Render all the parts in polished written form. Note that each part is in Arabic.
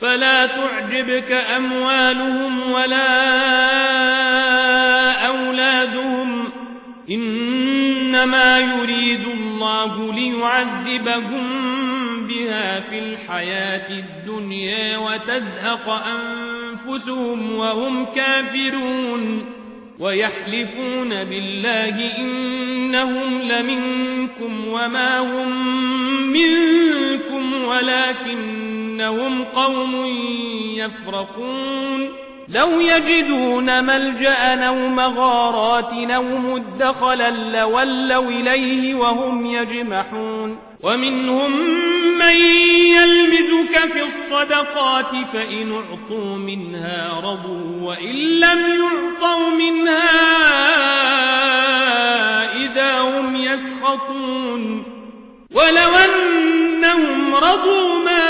فلا تعجبك أموالهم ولا أولادهم إنما يريد الله ليعذبهم بها في الحياة الدنيا وتزهق أنفسهم وهم كافرون ويحلفون بالله إنهم لمنكم وما هم منكم ولكنهم قوم يفرقون لو يجدون ملجأ أو مغارات أو مدخلا لولوا إليه وهم يجمحون ومنهم من يلمزك في الصدقات فإن أعطوا منها رضوا وإن لم يعطوا منها إذا هم يسخطون ولو أنهم رضوا ما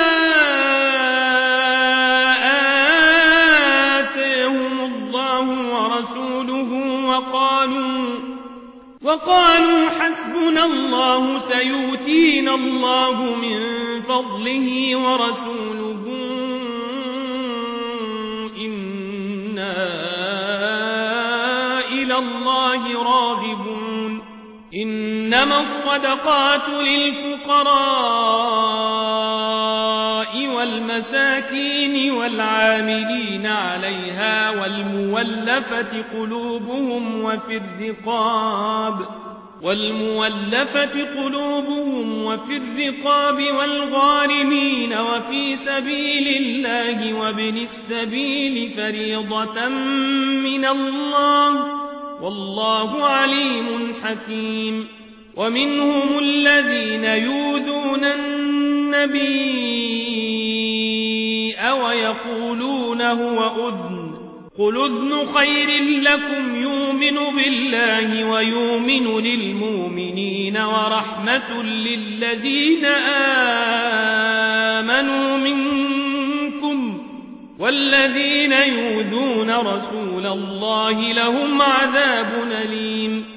آتاهم الله ورسوله وقالوا حسبنا الله سيؤتينا الله من فضله ورسوله إنا إلى الله راغبون إنما الصدقات للفقراء والمساكين والعاملين عليها والمولفة قلوبهم وفي الرقاب والغارمين وفي سبيل الله وابن السبيل فريضة من الله والله عليم حكيم ومنهم الذين يؤذون النبي ويقولون هو أذن قل أذن خير لكم يؤمن بالله ويؤمن للمؤمنين ورحمة للذين آمنوا منكم والذين يؤذون رسول الله لهم عذاب أليم